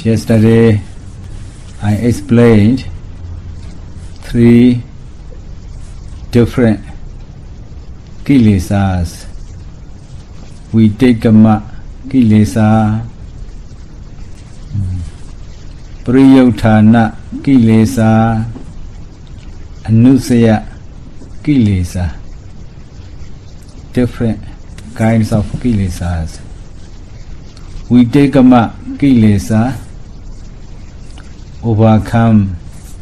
Yesterday, I explained 3 different kilesas. Vitikama kilesa, Priyauthana kilesa, Anusaya kilesa. Different kinds of kilesas. Vitikama kilesa overcome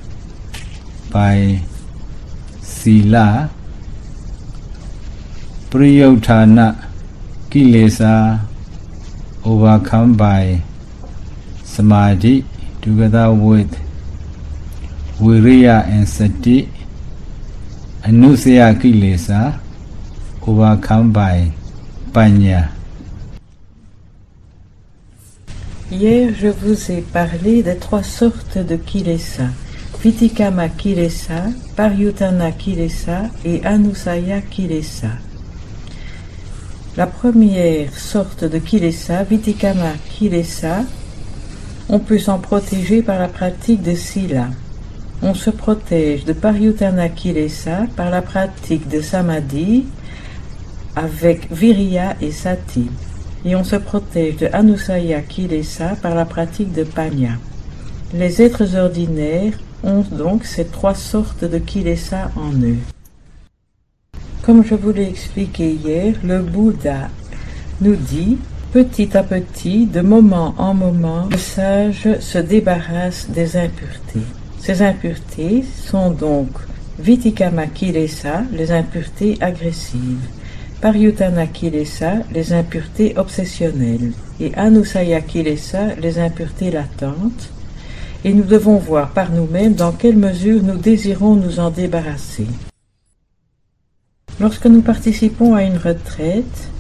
by sila. Priyauthana kilesa overcome by samadhi together with viriya and sati. Anusaya kilesa overcome by panya. Hier, je vous ai parlé des 3 sortes de kilesa. Vitikama kilesa, Paryutthana kilesa et Anusaya kilesa. La première sorte de kilesa, Vitikama kilesa, on peut s'en protéger par la pratique de sila. On se protège de Paryutthana kilesa par la pratique de samadhi avec viriya et sati. Et on se protège de Anusaya kilesa par la pratique de panya. Les êtres ordinaires ont donc ces 3 sortes de kilesa en eux. Comme je vous l'ai expliqué hier, le Bouddha nous dit, petit à petit, de moment en moment, le sage se débarrasse des impuretés. Ces impuretés sont donc Vitikama kilesa, les impuretés agressives, Paryutthana kilesa, les impuretés obsessionnelles, et Anusaya kilesa, les impuretés latentes, et nous devons voir par nous-mêmes dans quelle mesure nous désirons nous en débarrasser. Lorsque nous participons à une retraite,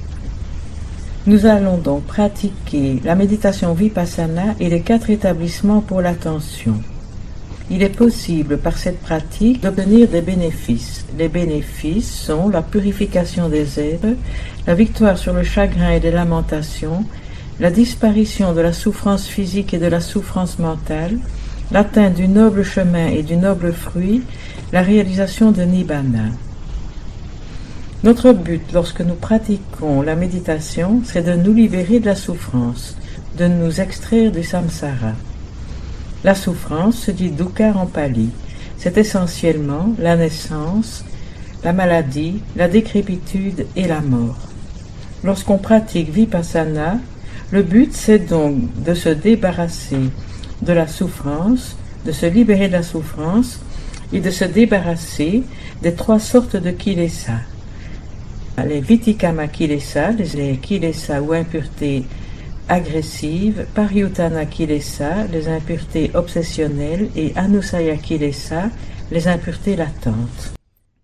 nous allons donc pratiquer la méditation vipassana et les 4 établissements pour l'attention. Il est possible par cette pratique d'obtenir des bénéfices. Les bénéfices sont la purification des êtres, la victoire sur le chagrin et les lamentations, la disparition de la souffrance physique et de la souffrance mentale, l'atteinte du noble chemin et du noble fruit, la réalisation de Nibbana. Notre but lorsque nous pratiquons la méditation, c'est de nous libérer de la souffrance, de nous extraire du samsara. La souffrance se dit dukkha en pali. C'est essentiellement la naissance, la maladie, la décrépitude et la mort. Lorsqu'on pratique vipassana, le but c'est donc de se débarrasser de la souffrance, de se libérer de la souffrance et de se débarrasser des 3 sortes de kilesa. Les Vitikama kilesa, les kilesa ou impuretés agressives, Paryutthana kilesa, les impuretés obsessionnelles, et Anusaya kilesa, les impuretés latentes.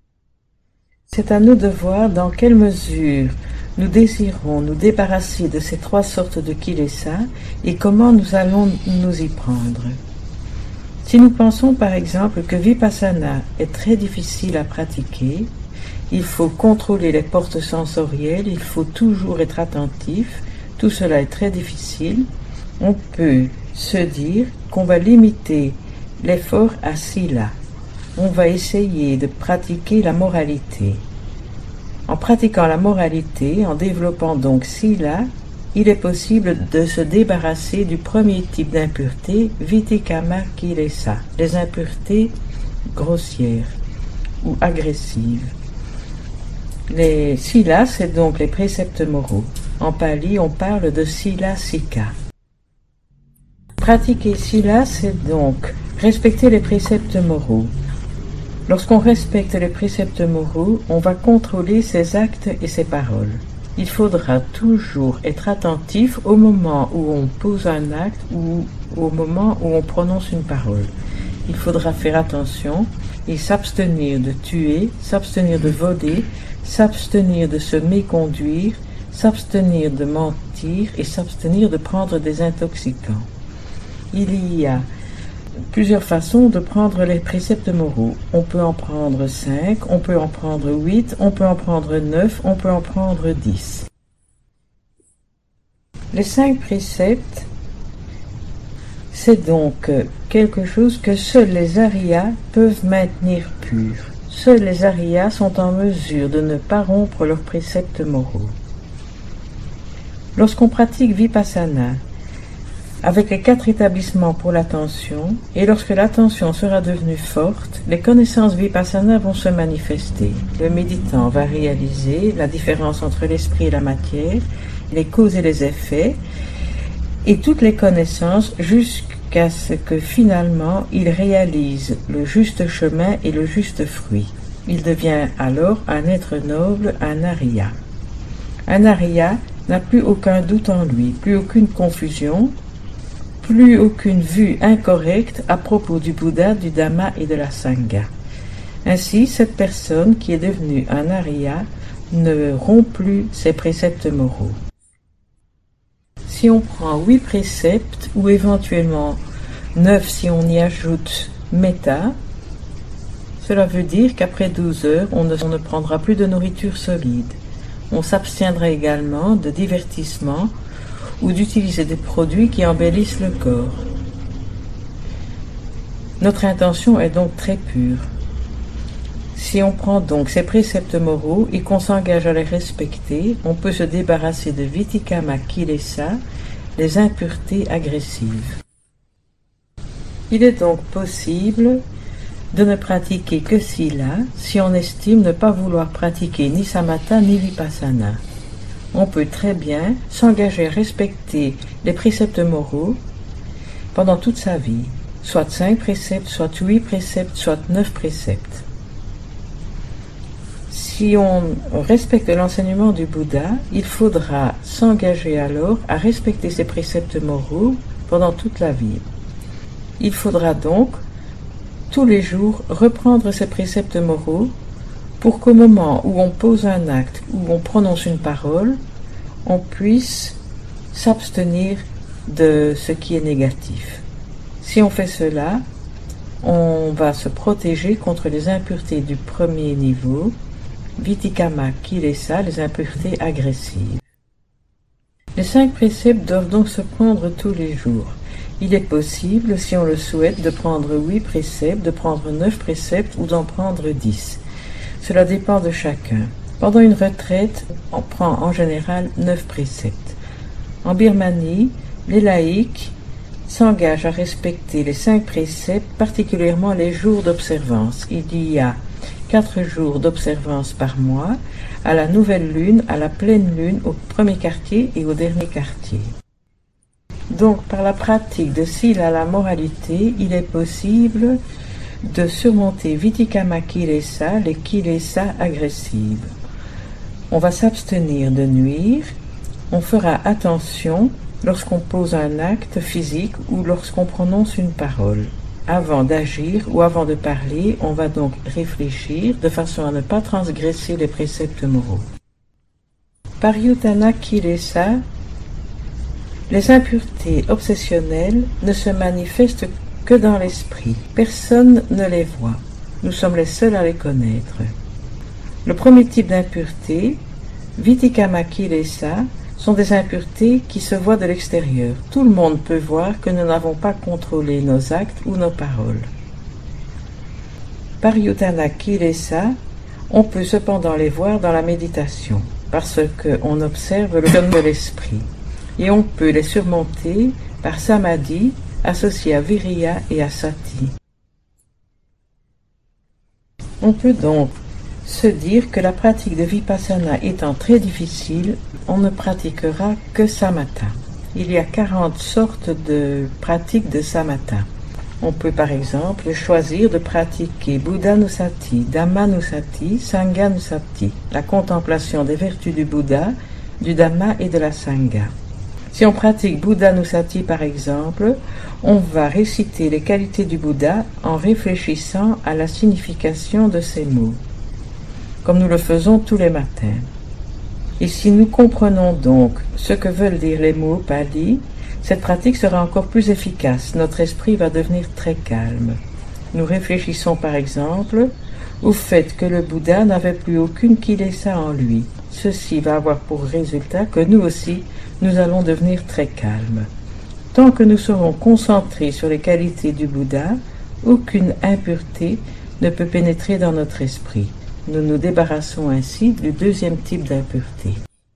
C'est à nous de voir dans quelle mesure nous désirons nous débarrasser de ces 3 sortes de kilesa et comment nous allons nous y prendre. Si nous pensons par exemple que vipassana est très difficile à pratiquer, il faut contrôler les portes sensorielles, il faut toujours être attentif, tout cela est très difficile, on peut se dire qu'on va limiter l'effort à sila. On va essayer de pratiquer la moralité. En pratiquant la moralité, en développant donc sila, il est possible de se débarrasser du premier type d'impureté, Vitikama kilesa, les impuretés grossières ou agressives. Les silas, c'est donc les préceptes moraux. En pali, on parle de sila sika. Pratiquer sila, c'est donc respecter les préceptes moraux. Lorsqu'on respecte les préceptes moraux, on va contrôler ses actes et ses paroles. Il faudra toujours être attentif au moment où on pose un acte ou au moment où on prononce une parole. Il faudra faire attention et s'abstenir de tuer, s'abstenir de voler, s'abstenir de se méconduire, s'abstenir de mentir et s'abstenir de prendre des intoxicants. Il y a plusieurs façons de prendre les préceptes moraux. On peut en prendre 5, on peut en prendre 8, on peut en prendre 9, on peut en prendre 10. Les 5 préceptes C'est donc quelque chose que seuls les Aryas peuvent maintenir pur. Seuls les Aryas sont en mesure de ne pas rompre leurs préceptes moraux. Lorsqu'on pratique Vipassana, avec les 4 établissements pour l'attention, et lorsque l'attention sera devenue forte, les connaissances Vipassana vont se manifester. Le méditant va réaliser la différence entre l'esprit et la matière, les causes et les effets, et toutes les connaissances jusqu'à ce que finalement il réalise le juste chemin et le juste fruit. Il devient alors un être noble, un Arya. Un Arya n'a plus aucun doute en lui, plus aucune confusion, plus aucune vue incorrecte à propos du Bouddha, du Dhamma et de la Sangha. Ainsi, cette personne qui est devenue un Arya ne rompt plus ses préceptes moraux. Si on prend 8 préceptes, ou éventuellement 9 si on y ajoute Metta, cela veut dire qu'après 12 heures, on ne prendra plus de nourriture solide. On s'abstiendra également de divertissement ou d'utiliser des produits qui embellissent le corps. Notre intention est donc très pure. Si on prend donc ces préceptes moraux et qu'on s'engage à les respecter, on peut se débarrasser de Vitikama Kilesa, les impuretés agressives. Il est donc possible de ne pratiquer que Sila si on estime ne pas vouloir pratiquer ni Samatha ni Vipassana. On peut très bien s'engager à respecter les préceptes moraux pendant toute sa vie, soit 5 préceptes, soit 8 préceptes, soit 9 préceptes. Si on respecte l'enseignement du Bouddha, il faudra s'engager alors à respecter ces préceptes moraux pendant toute la vie. Il faudra donc tous les jours reprendre ces préceptes moraux pour qu'au moment où on pose un acte, où on prononce une parole, on puisse s'abstenir de ce qui est négatif. Si on fait cela, on va se protéger contre les impuretés du premier niveau, Vitikama Kilesa, les impuretés agressives. Les 5 préceptes doivent donc se prendre tous les jours. Il est possible, si on le souhaite, de prendre 8 préceptes, de prendre 9 préceptes ou d'en prendre 10. Cela dépend de chacun. Pendant une retraite, on prend en général 9 préceptes. En Birmanie, les laïcs s'engagent à respecter les 5 préceptes, particulièrement les jours d'observance. Il y a 4 jours d'observance par mois, à la nouvelle lune, à la pleine lune, au premier quartier et au dernier quartier. Donc, par la pratique de Sila, la moralité, il est possible de surmonter Vitikama Kilesa, les Kilesa agressives. On va s'abstenir de nuire, on fera attention lorsqu'on pose un acte physique ou lorsqu'on prononce une parole. Avant d'agir ou avant de parler, on va donc réfléchir de façon à ne pas transgresser les préceptes moraux. Pariyutthana Kilesa, les impuretés obsessionnelles ne se manifestent que dans l'esprit. Personne ne les voit. Nous sommes les seuls à les connaître. Le premier type d'impureté, Vitikama Kilesa, sont des impuretés qui se voient de l'extérieur. Tout le monde peut voir que nous n'avons pas contrôlé nos actes ou nos paroles. Pariyutthana Kilesa, on peut cependant les voir dans la méditation, parce qu'on observe le chemin de l'esprit. Et on peut les surmonter par Samadhi, associé à Viriya et à Sati. On peut donc se dire que la pratique de Vipassana étant très difficile, on ne pratiquera que Samatha. Il y a 40 sortes de pratiques de Samatha. On peut par exemple choisir de pratiquer Buddhanussati, Dhammanussati, Sanghanussati, la contemplation des vertus du Bouddha, du Dhamma et de la Sangha. Si on pratique Buddhanussati par exemple, on va réciter les qualités du Bouddha en réfléchissant à la signification de ces mots, comme nous le faisons tous les matins. Et si nous comprenons donc ce que veulent dire les mots pali, cette pratique sera encore plus efficace. Notre esprit va devenir très calme. Nous réfléchissons par exemple au fait que le Bouddha n'avait plus aucune kilesa en lui. Ceci va avoir pour résultat que nous aussi, nous allons devenir très calmes. Tant que nous serons concentrés sur les qualités du Bouddha, aucune impureté ne peut pénétrer dans notre esprit. Nous nous débarrassons ainsi du deuxième type d'impureté.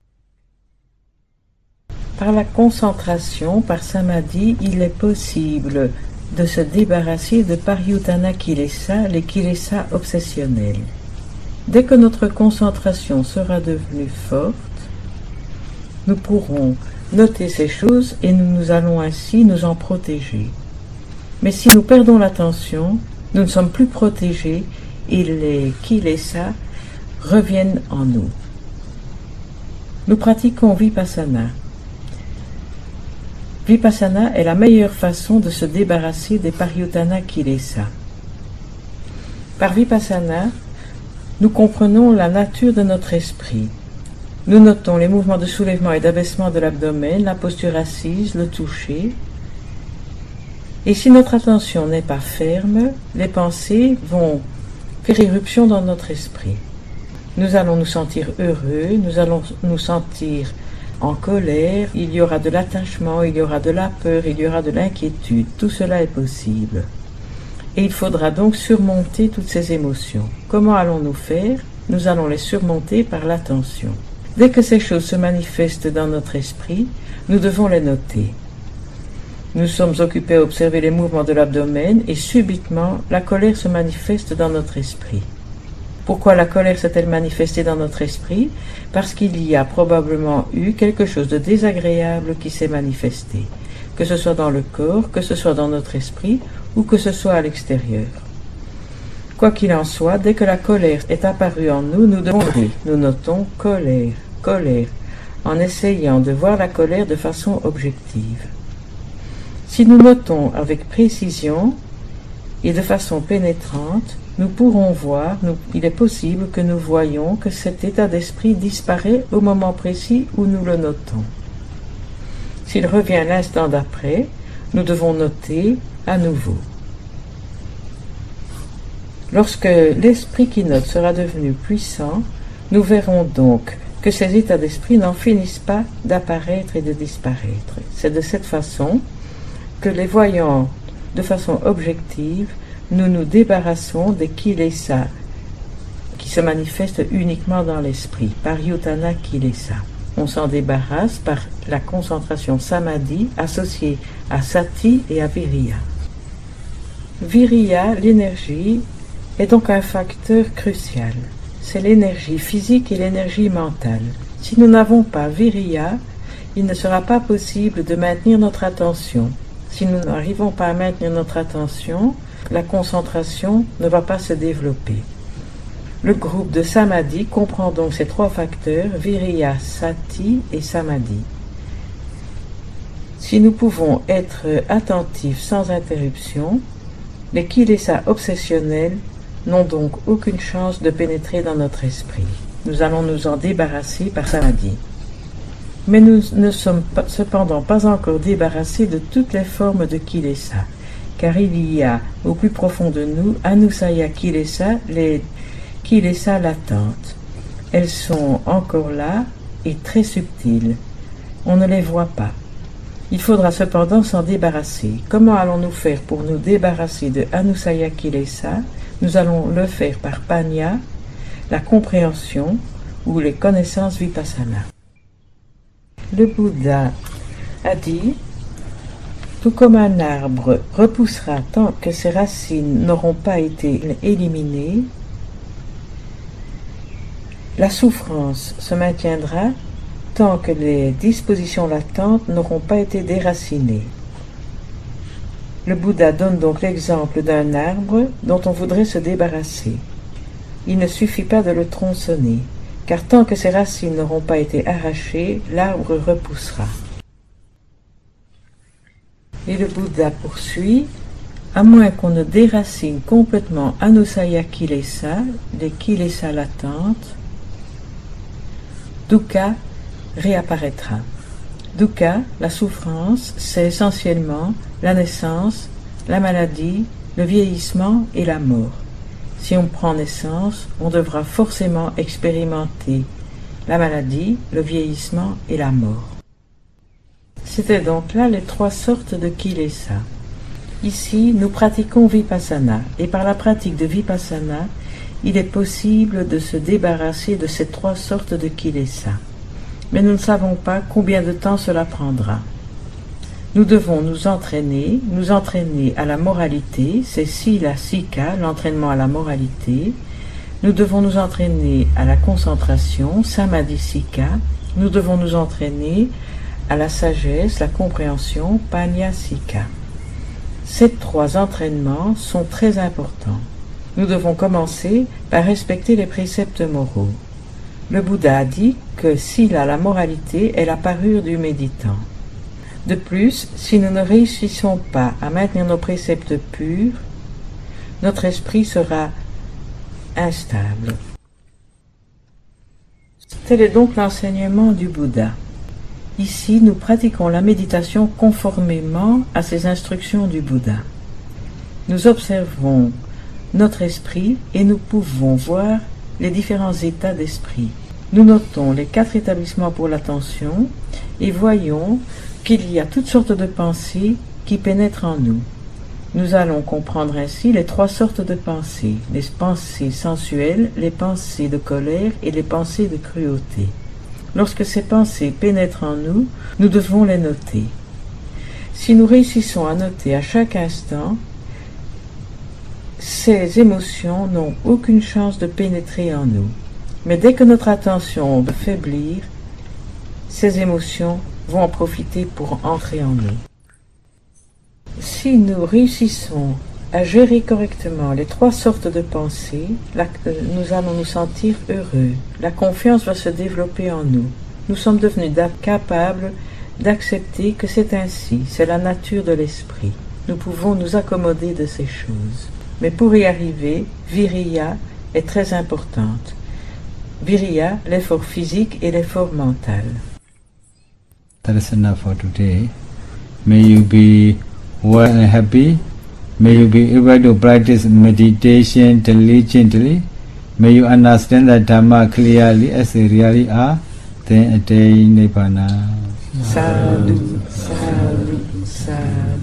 Par la concentration, par samadhi, il est possible de se débarrasser de Paryutana Kilesa, les Kilesa obsessionnels. Dès que notre concentration sera devenue forte, nous pourrons noter ces choses et nous allons ainsi nous en protéger. Mais si nous perdons l'attention, nous ne sommes plus protégés et les Kilesa reviennent en nous. Nous pratiquons Vipassana. Vipassana est la meilleure façon de se débarrasser des Paryutana Kilesa. Par Vipassana, nous comprenons la nature de notre esprit. Nous notons les mouvements de soulèvement et d'abaissement de l'abdomen, la posture assise, le toucher. Et si notre attention n'est pas ferme, les pensées vont faire irruption dans notre esprit. Nous allons nous sentir heureux, nous allons nous sentir en colère, il y aura de l'attachement, il y aura de la peur, il y aura de l'inquiétude. Tout cela est possible. Et il faudra donc surmonter toutes ces émotions. Comment allons-nous faire? Nous allons les surmonter par l'attention. Dès que ces choses se manifestent dans notre esprit, nous devons les noter. Nous sommes occupés à observer les mouvements de l'abdomen et subitement, la colère se manifeste dans notre esprit. Pourquoi la colère s'est-elle manifestée dans notre esprit? Parce qu'il y a probablement eu quelque chose de désagréable qui s'est manifesté, que ce soit dans le corps, que ce soit dans notre esprit ou que ce soit à l'extérieur. Quoi qu'il en soit, dès que la colère est apparue en nous, nous devons dire, nous notons colère, colère, en essayant de voir la colère de façon objective. Si nous notons avec précision et de façon pénétrante, nous pourrons voir, il est possible que nous voyions que cet état d'esprit disparaît au moment précis où nous le notons. S'il revient l'instant d'après, nous devons noter à nouveau. Lorsque l'esprit qui note sera devenu puissant, nous verrons donc que ces états d'esprit n'en finissent pas d'apparaître et de disparaître. C'est de cette façon que les voyant de façon objective, nous nous débarrassons des kilesa qui se manifestent uniquement dans l'esprit, Paryutana Kilesa. On s'en débarrasse par la concentration samadhi associée à sati et à viriya. Viriya, l'énergie, est donc un facteur crucial. C'est l'énergie physique et l'énergie mentale. Si nous n'avons pas viriya, il ne sera pas possible de maintenir notre attention. Si nous n'arrivons pas à maintenir notre attention, la concentration ne va pas se développer. Le groupe de samadhi comprend donc ces trois facteurs, viriya, sati et samadhi. Si nous pouvons être attentifs sans interruption, les kilesa obsessionnels n'ont donc aucune chance de pénétrer dans notre esprit. Nous allons nous en débarrasser par samadhi. Mais nous ne sommes cependant pas encore débarrassés de toutes les formes de kilesa, car il y a au plus profond de nous, anusaya kilesa, les kilesa latentes. Elles sont encore là et très subtiles. On ne les voit pas. Il faudra cependant s'en débarrasser. Comment allons-nous faire pour nous débarrasser de anusaya kilesa? Nous allons le faire par panya, la compréhension ou les connaissances vipassana. Le Bouddha a dit, tout comme un arbre repoussera tant que ses racines n'auront pas été éliminées, la souffrance se maintiendra tant que les dispositions latentes n'auront pas été déracinées. Le Bouddha donne donc l'exemple d'un arbre dont on voudrait se débarrasser. Il ne suffit pas de le tronçonner, car tant que ses racines n'auront pas été arrachées, l'arbre repoussera. Et le Bouddha poursuit, à moins qu'on ne déracine complètement anusaya kilesa, les kilesa latentes, dukkha réapparaîtra. Dukkha, la souffrance, c'est essentiellement la naissance, la maladie, le vieillissement et la mort. Si on prend naissance, on devra forcément expérimenter la maladie, le vieillissement et la mort. C'étaient donc là les 3 sortes de kilesa. Ici, nous pratiquons Vipassana, et par la pratique de Vipassana, il est possible de se débarrasser de ces 3 sortes de kilesa. Mais nous ne savons pas combien de temps cela prendra. Nous devons nous entraîner à la moralité, c'est Sila Sika, l'entraînement à la moralité. Nous devons nous entraîner à la concentration, Samadhi Sika. Nous devons nous entraîner à la sagesse, la compréhension, Panya Sika. Ces 3 entraînements sont très importants. Nous devons commencer par respecter les préceptes moraux. Le Bouddha a dit que Sila, la moralité, est la parure du méditant. De plus, si nous ne réussissons pas à maintenir nos préceptes purs, notre esprit sera instable. Tel est donc l'enseignement du Bouddha. Ici, nous pratiquons la méditation conformément à ces instructions du Bouddha. Nous observons notre esprit et nous pouvons voir les différents états d'esprit. Nous notons les 4 établissements pour l'attention et voyons qu'il y a toutes sortes de pensées qui pénètrent en nous. Nous allons comprendre ainsi les 3 sortes de pensées, les pensées sensuelles, les pensées de colère et les pensées de cruauté. Lorsque ces pensées pénètrent en nous, nous devons les noter. Si nous réussissons à noter à chaque instant, ces émotions n'ont aucune chance de pénétrer en nous. Mais dès que notre attention va faiblir, ces émotions vont en profiter pour entrer en nous. Si nous réussissons à gérer correctement les 3 sortes de pensées, nous allons nous sentir heureux. La confiance va se développer en nous. Nous sommes devenus capables d'accepter que c'est ainsi, c'est la nature de l'esprit. Nous pouvons nous accommoder de ces choses. Mais pour y arriver, Viriya est très importante. Viriya, l'effort physique et l'effort mental. That is enough for today. May you be well and happy. May you be able to practice meditation diligently. May you understand the Dhamma clearly as they really are. Then attain Nibbana. Sadhu, sadhu, sadhu.